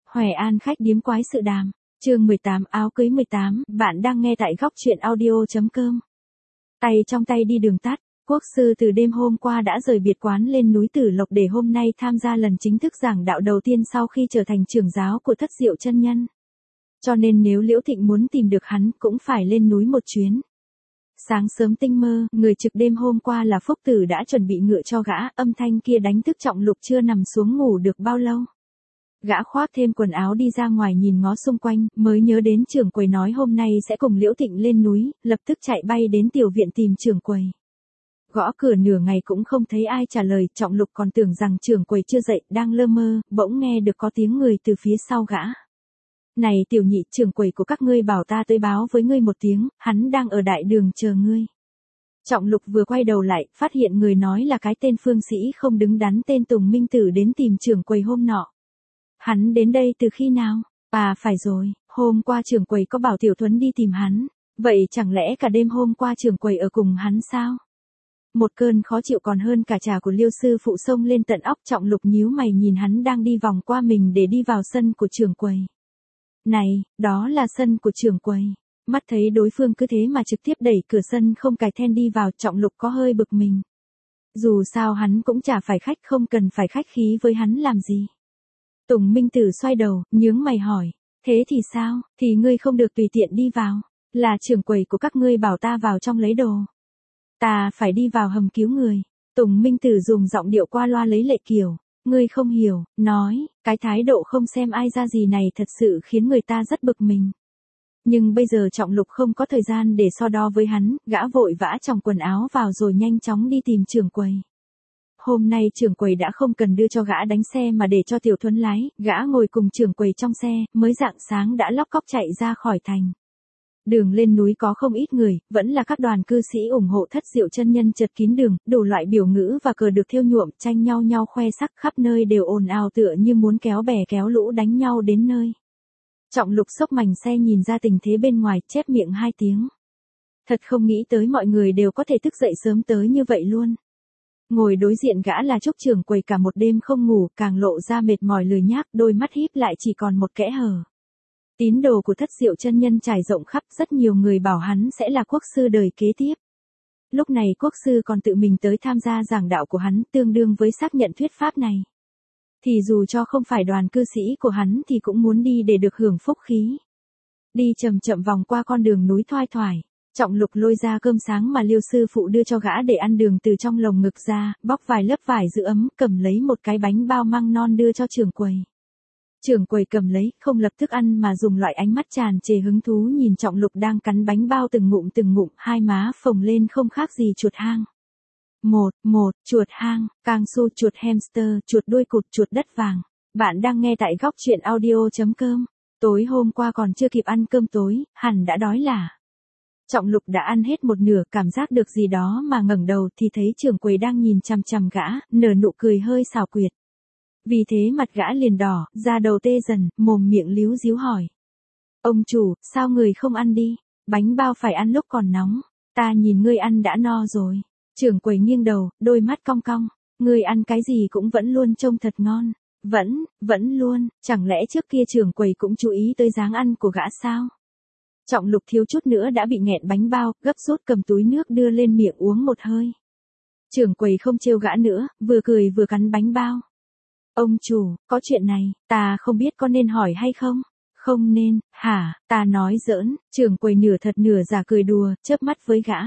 Hoài An khách điếm quái sự đàm, chương 18 áo cưới 18, bạn đang nghe tại góc chuyện audio.com. Tay trong tay đi đường tắt, quốc sư từ đêm hôm qua đã rời biệt quán lên núi Tử Lộc để hôm nay tham gia lần chính thức giảng đạo đầu tiên sau khi trở thành trưởng giáo của Thất Diệu chân nhân. Cho nên nếu Liễu Thịnh muốn tìm được hắn cũng phải lên núi một chuyến. Sáng sớm tinh mơ, người trực đêm hôm qua là Phúc Tử đã chuẩn bị ngựa cho gã, âm thanh kia đánh thức Trọng Lục chưa nằm xuống ngủ được bao lâu. Gã khoác thêm quần áo đi ra ngoài nhìn ngó xung quanh, mới nhớ đến trưởng quầy nói hôm nay sẽ cùng Liễu Thịnh lên núi, lập tức chạy bay đến tiểu viện tìm trưởng quầy. Gõ cửa nửa ngày cũng không thấy ai trả lời, Trọng Lục còn tưởng rằng trưởng quầy chưa dậy, đang lơ mơ, bỗng nghe được có tiếng người từ phía sau gã. Này tiểu nhị, trưởng quầy của các ngươi bảo ta tới báo với ngươi một tiếng, hắn đang ở đại đường chờ ngươi. Trọng Lục vừa quay đầu lại, phát hiện người nói là cái tên phương sĩ không đứng đắn tên Tùng Minh Tử đến tìm trưởng quầy hôm nọ. Hắn đến đây từ khi nào? À phải rồi, hôm qua trưởng quầy có bảo Tiểu Thuấn đi tìm hắn, vậy chẳng lẽ cả đêm hôm qua trưởng quầy ở cùng hắn sao? Một cơn khó chịu còn hơn cả trà của Liêu sư phụ xông lên tận óc. Trọng Lục nhíu mày nhìn hắn đang đi vòng qua mình để đi vào sân của trưởng quầy. Này, đó là sân của trưởng quầy. Mắt thấy đối phương cứ thế mà trực tiếp đẩy cửa sân không cài then đi vào, Trọng Lục có hơi bực mình. Dù sao hắn cũng chả phải khách, không cần phải khách khí với hắn làm gì. Tùng Minh Tử xoay đầu, nhướng mày hỏi, thế thì sao, thì ngươi không được tùy tiện đi vào, là trưởng quầy của các ngươi bảo ta vào trong lấy đồ. Ta phải đi vào hầm cứu người. Tùng Minh Tử dùng giọng điệu qua loa lấy lệ kiểu, ngươi không hiểu, nói, cái thái độ không xem ai ra gì này thật sự khiến người ta rất bực mình. Nhưng bây giờ Trọng Lục không có thời gian để so đo với hắn, gã vội vã chòng quần áo vào rồi nhanh chóng đi tìm trưởng quầy. Hôm nay trưởng quầy đã không cần đưa cho gã đánh xe mà để cho Tiểu Thuấn lái, gã ngồi cùng trưởng quầy trong xe, mới rạng sáng đã lóc cóc chạy ra khỏi thành. Đường lên núi có không ít người, vẫn là các đoàn cư sĩ ủng hộ Thất Diệu chân nhân chật kín đường, đủ loại biểu ngữ và cờ được thêu nhuộm, tranh nhau khoe sắc, khắp nơi đều ồn ào tựa như muốn kéo bè kéo lũ đánh nhau đến nơi. Trọng Lục xốc mành xe nhìn ra tình thế bên ngoài, chép miệng hai tiếng. Thật không nghĩ tới mọi người đều có thể thức dậy sớm tới như vậy luôn. Ngồi đối diện gã là Trúc trưởng quầy cả một đêm không ngủ, càng lộ ra mệt mỏi lười nhác, đôi mắt híp lại chỉ còn một kẽ hở. Tín đồ của Thất Diệu chân nhân trải rộng khắp, rất nhiều người bảo hắn sẽ là quốc sư đời kế tiếp. Lúc này quốc sư còn tự mình tới tham gia giảng đạo của hắn, tương đương với xác nhận thuyết pháp này. Thì dù cho không phải đoàn cư sĩ của hắn thì cũng muốn đi để được hưởng phúc khí. Đi chậm chậm vòng qua con đường núi thoai thoải. Trọng Lục lôi ra cơm sáng mà Liêu sư phụ đưa cho gã để ăn đường từ trong lồng ngực ra, bóc vài lớp vải giữ ấm, cầm lấy một cái bánh bao măng non đưa cho trưởng quầy. Trưởng quầy cầm lấy, không lập tức ăn mà dùng loại ánh mắt tràn trề hứng thú nhìn Trọng Lục đang cắn bánh bao từng ngụm, hai má phồng lên không khác gì chuột hang. Một, chuột hang, càng su, chuột hamster, chuột đuôi cụt, chuột đất vàng. Bạn đang nghe tại góc chuyện audio.com. Tối hôm qua còn chưa kịp ăn cơm tối, hẳn đã đói lả. Trọng Lục đã ăn hết một nửa, cảm giác được gì đó mà ngẩng đầu thì thấy trưởng quầy đang nhìn chằm chằm gã, nở nụ cười hơi xảo quyệt. Vì thế mặt gã liền đỏ, da đầu tê dần, mồm miệng líu díu hỏi. Ông chủ, sao người không ăn đi? Bánh bao phải ăn lúc còn nóng. Ta nhìn ngươi ăn đã no rồi. Trưởng quầy nghiêng đầu, đôi mắt cong cong. Ngươi ăn cái gì cũng vẫn luôn trông thật ngon. Vẫn luôn, chẳng lẽ trước kia trưởng quầy cũng chú ý tới dáng ăn của gã sao? Trọng Lục thiếu chút nữa đã bị nghẹn bánh bao, gấp rút cầm túi nước đưa lên miệng uống một hơi. Trưởng quầy không trêu gã nữa, vừa cười vừa cắn bánh bao. Ông chủ, có chuyện này, ta không biết có nên hỏi hay không? Không nên, hả, ta nói giỡn. Trưởng quầy nửa thật nửa giả cười đùa, chớp mắt với gã.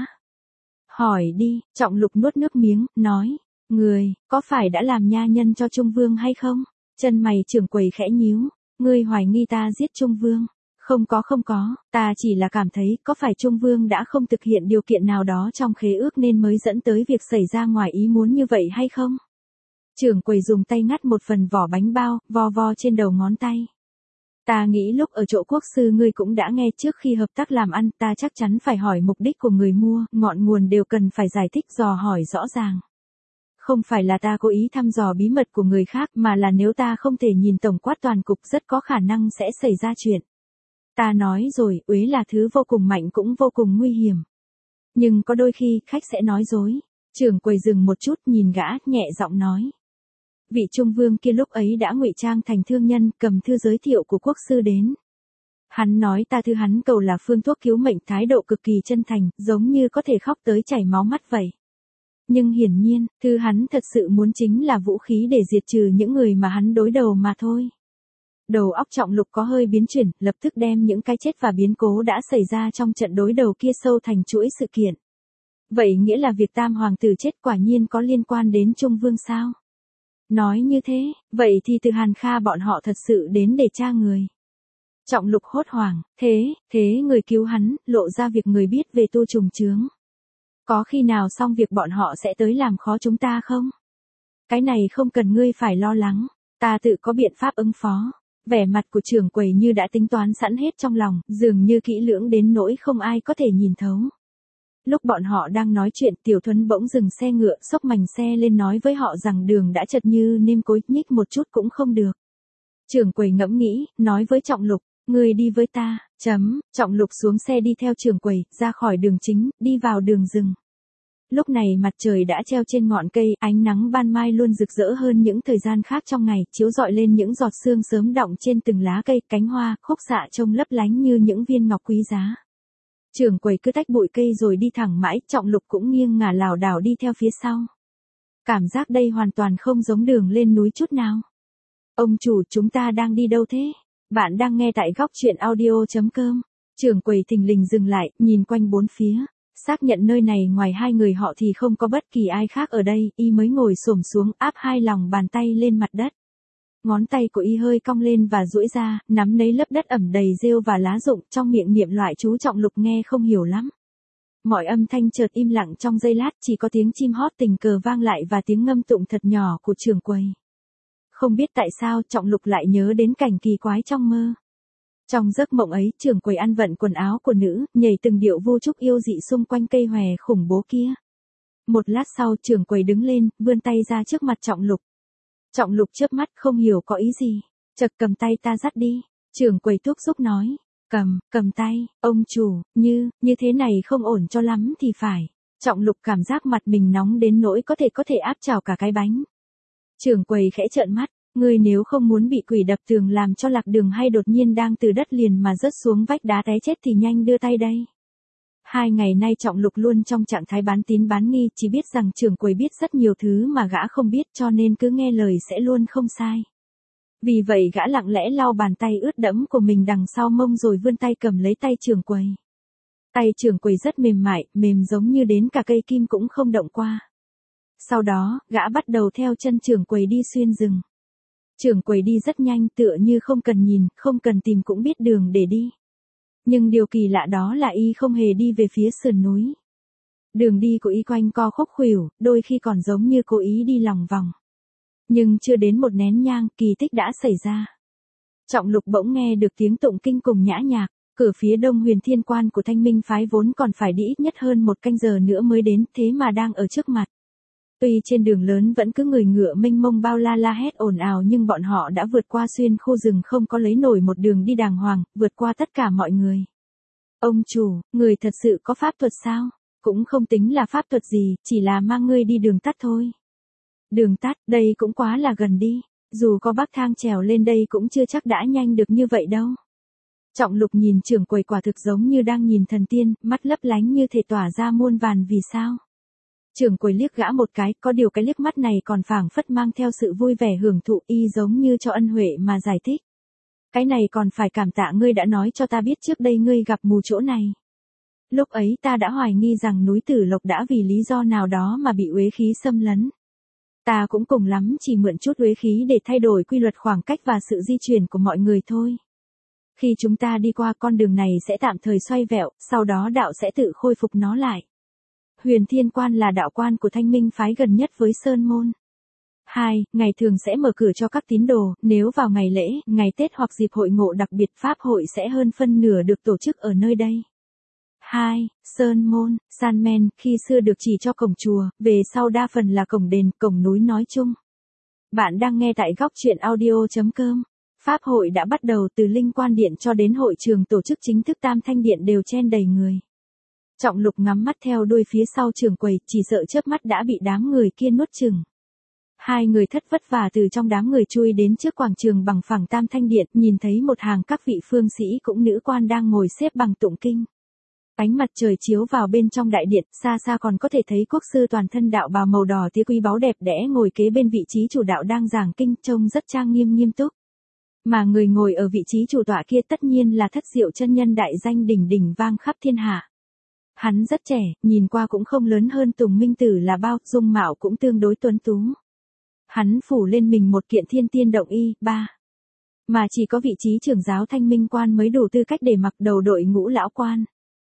Hỏi đi. Trọng Lục nuốt nước miếng, nói, người, có phải đã làm nha nhân cho Trung Vương hay không? Chân mày trưởng quầy khẽ nhíu, ngươi hoài nghi ta giết Trung Vương. Không có, ta chỉ là cảm thấy có phải Trung Vương đã không thực hiện điều kiện nào đó trong khế ước nên mới dẫn tới việc xảy ra ngoài ý muốn như vậy hay không? Trưởng quầy dùng tay ngắt một phần vỏ bánh bao, vo trên đầu ngón tay. Ta nghĩ lúc ở chỗ quốc sư ngươi cũng đã nghe, trước khi hợp tác làm ăn ta chắc chắn phải hỏi mục đích của người mua, ngọn nguồn đều cần phải giải thích dò hỏi rõ ràng. Không phải là ta cố ý thăm dò bí mật của người khác mà là nếu ta không thể nhìn tổng quát toàn cục rất có khả năng sẽ xảy ra chuyện. Ta nói rồi, uế là thứ vô cùng mạnh cũng vô cùng nguy hiểm. Nhưng có đôi khi khách sẽ nói dối. Trưởng quầy dừng một chút nhìn gã, nhẹ giọng nói. Vị trung vương kia lúc ấy đã ngụy trang thành thương nhân, cầm thư giới thiệu của quốc sư đến. Hắn nói ta thư hắn cầu là phương thuốc cứu mệnh, thái độ cực kỳ chân thành, giống như có thể khóc tới chảy máu mắt vậy. Nhưng hiển nhiên, thư hắn thật sự muốn chính là vũ khí để diệt trừ những người mà hắn đối đầu mà thôi. Đầu óc Trọng Lục có hơi biến chuyển, lập tức đem những cái chết và biến cố đã xảy ra trong trận đối đầu kia sâu thành chuỗi sự kiện. Vậy nghĩa là việc Tam hoàng tử chết quả nhiên có liên quan đến Trung Vương sao? Nói như thế, vậy thì từ Hàn Kha bọn họ thật sự đến để tra người. Trọng Lục hốt hoảng, thế người cứu hắn, lộ ra việc người biết về Tu Trùng Chướng. Có khi nào xong việc bọn họ sẽ tới làm khó chúng ta không? Cái này không cần ngươi phải lo lắng, ta tự có biện pháp ứng phó. Vẻ mặt của trưởng quầy như đã tính toán sẵn hết trong lòng, dường như kỹ lưỡng đến nỗi không ai có thể nhìn thấu. Lúc bọn họ đang nói chuyện, Tiểu Thuấn bỗng dừng xe ngựa, xốc mành xe lên nói với họ rằng đường đã chật như nêm cối, nhích một chút cũng không được. Trưởng quầy ngẫm nghĩ, nói với Trọng Lục, ngươi đi với ta, Trọng Lục xuống xe đi theo trưởng quầy, ra khỏi đường chính, đi vào đường rừng. Lúc này mặt trời đã treo trên ngọn cây, ánh nắng ban mai luôn rực rỡ hơn những thời gian khác trong ngày, chiếu rọi lên những giọt sương sớm đọng trên từng lá cây, cánh hoa, khúc xạ trông lấp lánh như những viên ngọc quý giá. Trưởng quầy cứ tách bụi cây rồi đi thẳng mãi, Trọng Lục cũng nghiêng ngả lảo đảo đi theo phía sau. Cảm giác đây hoàn toàn không giống đường lên núi chút nào. Ông chủ, chúng ta đang đi đâu thế? Bạn đang nghe tại góc truyện audio.com. Trưởng quầy thình lình dừng lại, nhìn quanh bốn phía. Xác nhận nơi này ngoài hai người họ thì không có bất kỳ ai khác ở đây, y mới ngồi xổm xuống áp hai lòng bàn tay lên mặt đất. Ngón tay của y hơi cong lên và duỗi ra, nắm lấy lớp đất ẩm đầy rêu và lá rụng, trong miệng niệm loại chú Trọng Lục nghe không hiểu lắm. Mọi âm thanh chợt im lặng trong giây lát, chỉ có tiếng chim hót tình cờ vang lại và tiếng ngâm tụng thật nhỏ của trưởng quầy. Không biết tại sao Trọng Lục lại nhớ đến cảnh kỳ quái trong mơ. Trong giấc mộng ấy, trưởng quầy ăn vận quần áo của nữ, nhảy từng điệu vô trúc yêu dị xung quanh cây hòe khủng bố kia. Một lát sau, trưởng quầy đứng lên, vươn tay ra trước mặt Trọng Lục. Trọng Lục chớp mắt không hiểu có ý gì. Chợt cầm tay ta dắt đi. Trưởng quầy thúc giục nói. Cầm tay, ông chủ, như thế này không ổn cho lắm thì phải. Trọng Lục cảm giác mặt mình nóng đến nỗi có thể áp chảo cả cái bánh. Trưởng quầy khẽ trợn mắt. Ngươi nếu không muốn bị quỷ đập tường làm cho lạc đường hay đột nhiên đang từ đất liền mà rớt xuống vách đá té chết thì nhanh đưa tay đây. 2 ngày nay Trọng Lục luôn trong trạng thái bán tín bán nghi, chỉ biết rằng trưởng quầy biết rất nhiều thứ mà gã không biết cho nên cứ nghe lời sẽ luôn không sai. Vì vậy gã lặng lẽ lau bàn tay ướt đẫm của mình đằng sau mông rồi vươn tay cầm lấy tay trưởng quầy. Tay trưởng quầy rất mềm mại, mềm giống như đến cả cây kim cũng không động qua. Sau đó, gã bắt đầu theo chân trưởng quầy đi xuyên rừng. Trưởng quầy đi rất nhanh, tựa như không cần nhìn, không cần tìm cũng biết đường để đi. Nhưng điều kỳ lạ đó là y không hề đi về phía sườn núi. Đường đi của y quanh co khúc khuỷu, đôi khi còn giống như cố ý đi lòng vòng. Nhưng chưa đến một nén nhang, kỳ tích đã xảy ra. Trọng Lục bỗng nghe được tiếng tụng kinh cùng nhã nhạc, cửa phía đông Huyền Thiên Quan của Thanh Minh phái vốn còn phải đi ít nhất hơn 1 canh giờ nữa mới đến, thế mà đang ở trước mặt. Tuy trên đường lớn vẫn cứ người ngựa mênh mông bao la hét ồn ào nhưng bọn họ đã vượt qua xuyên khu rừng không có lấy nổi một đường đi đàng hoàng, vượt qua tất cả mọi người. Ông chủ, người thật sự có pháp thuật sao? Cũng không tính là pháp thuật gì, chỉ là mang ngươi đi đường tắt thôi. Đường tắt, đây cũng quá là gần đi. Dù có bác thang trèo lên đây cũng chưa chắc đã nhanh được như vậy đâu. Trọng Lục nhìn trưởng quầy quả thực giống như đang nhìn thần tiên, mắt lấp lánh như thể tỏa ra muôn vàn vì sao. Trưởng quầy liếc gã một cái, có điều cái liếc mắt này còn phảng phất mang theo sự vui vẻ hưởng thụ, y giống như cho ân huệ mà giải thích. Cái này còn phải cảm tạ ngươi đã nói cho ta biết trước đây ngươi gặp mù chỗ này. Lúc ấy ta đã hoài nghi rằng núi Tử Lộc đã vì lý do nào đó mà bị uế khí xâm lấn. Ta cũng cùng lắm chỉ mượn chút uế khí để thay đổi quy luật khoảng cách và sự di chuyển của mọi người thôi. Khi chúng ta đi qua con đường này sẽ tạm thời xoay vẹo, sau đó đạo sẽ tự khôi phục nó lại. Huyền Thiên Quan là đạo quan của Thanh Minh phái gần nhất với Sơn Môn. 2. Ngày thường sẽ mở cửa cho các tín đồ, nếu vào ngày lễ, ngày Tết hoặc dịp hội ngộ đặc biệt pháp hội sẽ hơn phân nửa được tổ chức ở nơi đây. 2. Sơn Môn, San Men, khi xưa được chỉ cho cổng chùa, về sau đa phần là cổng đền, cổng núi nói chung. Bạn đang nghe tại góc truyện audio.com. Pháp hội đã bắt đầu từ Linh Quan Điện cho đến hội trường tổ chức chính thức Tam Thanh Điện đều chen đầy người. Trọng Lục ngắm mắt theo đuôi phía sau trưởng quầy, chỉ sợ chớp mắt đã bị đám người kia nuốt chửng. Hai người thất vất vả từ trong đám người chui đến trước quảng trường bằng phẳng Tam Thanh Điện, nhìn thấy một hàng các vị phương sĩ cũng nữ quan đang ngồi xếp bằng tụng kinh. Ánh mặt trời chiếu vào bên trong đại điện, xa xa còn có thể thấy quốc sư toàn thân đạo bào màu đỏ tía quý báu đẹp đẽ ngồi kế bên vị trí chủ đạo đang giảng kinh, trông rất trang nghiêm nghiêm túc. Mà người ngồi ở vị trí chủ tọa kia tất nhiên là Thất Diệu chân nhân đại danh đỉnh đỉnh vang khắp thiên hạ. Hắn rất trẻ, nhìn qua cũng không lớn hơn Tùng Minh Tử là bao, dung mạo cũng tương đối tuấn tú. Hắn phủ lên mình một kiện thiên tiên động y, mà chỉ có vị trí trưởng giáo Thanh Minh quan mới đủ tư cách để mặc đầu đội ngũ lão quan.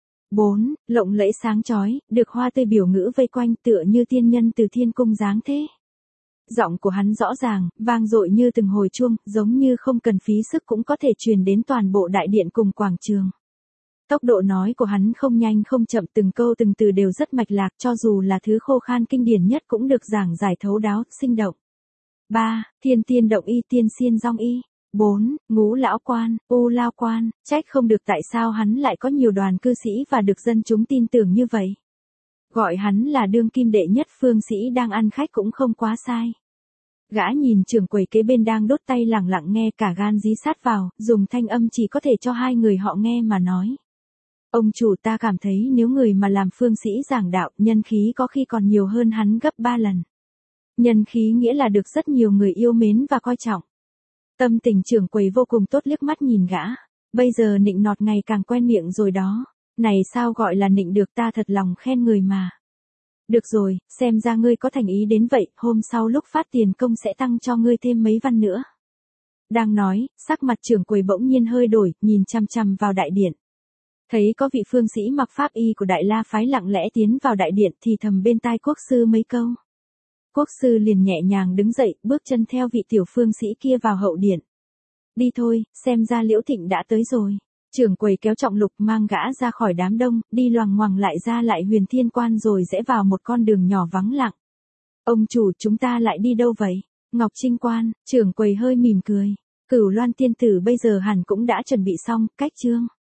4. Lộng lẫy sáng chói, được hoa tươi biểu ngữ vây quanh tựa như tiên nhân từ thiên cung giáng thế. Giọng của hắn rõ ràng, vang dội như từng hồi chuông, giống như không cần phí sức cũng có thể truyền đến toàn bộ đại điện cùng quảng trường. Tốc độ nói của hắn không nhanh không chậm, từng câu từng từ đều rất mạch lạc, cho dù là thứ khô khan kinh điển nhất cũng được giảng giải thấu đáo, sinh động. 3. Thiên tiên động y, tiên xiên dong y. 4. Ngũ lão quan, u lao quan, trách không được tại sao hắn lại có nhiều đoàn cư sĩ và được dân chúng tin tưởng như vậy. Gọi hắn là đương kim đệ nhất phương sĩ đang ăn khách cũng không quá sai. Gã nhìn trưởng quầy kế bên đang đốt tay lẳng lặng nghe, cả gan dí sát vào, dùng thanh âm chỉ có thể cho hai người họ nghe mà nói. Ông chủ, ta cảm thấy nếu người mà làm phương sĩ giảng đạo, nhân khí có khi còn nhiều hơn hắn gấp 3 lần. Nhân khí nghĩa là được rất nhiều người yêu mến và coi trọng. Tâm tình trưởng quầy vô cùng tốt, liếc mắt nhìn gã. Bây giờ nịnh nọt ngày càng quen miệng rồi đó. Này sao gọi là nịnh được, ta thật lòng khen người mà. Được rồi, xem ra ngươi có thành ý đến vậy, hôm sau lúc phát tiền công sẽ tăng cho ngươi thêm mấy văn nữa. Đang nói, sắc mặt trưởng quầy bỗng nhiên hơi đổi, nhìn chằm chằm vào đại điện. Thấy có vị phương sĩ mặc pháp y của Đại La phái lặng lẽ tiến vào đại điện thì thầm bên tai quốc sư mấy câu. Quốc sư liền nhẹ nhàng đứng dậy, bước chân theo vị tiểu phương sĩ kia vào hậu điện. Đi thôi, xem ra Liễu Thịnh đã tới rồi. Trưởng quầy kéo Trọng Lục mang gã ra khỏi đám đông, đi loằng ngoằng lại ra lại Huyền Thiên Quan rồi rẽ vào một con đường nhỏ vắng lặng. Ông chủ, chúng ta lại đi đâu vậy? Ngọc Trinh Quan, trưởng quầy hơi mỉm cười. Cửu Loan tiên tử bây giờ hẳn cũng đã chuẩn bị xong, cách chương.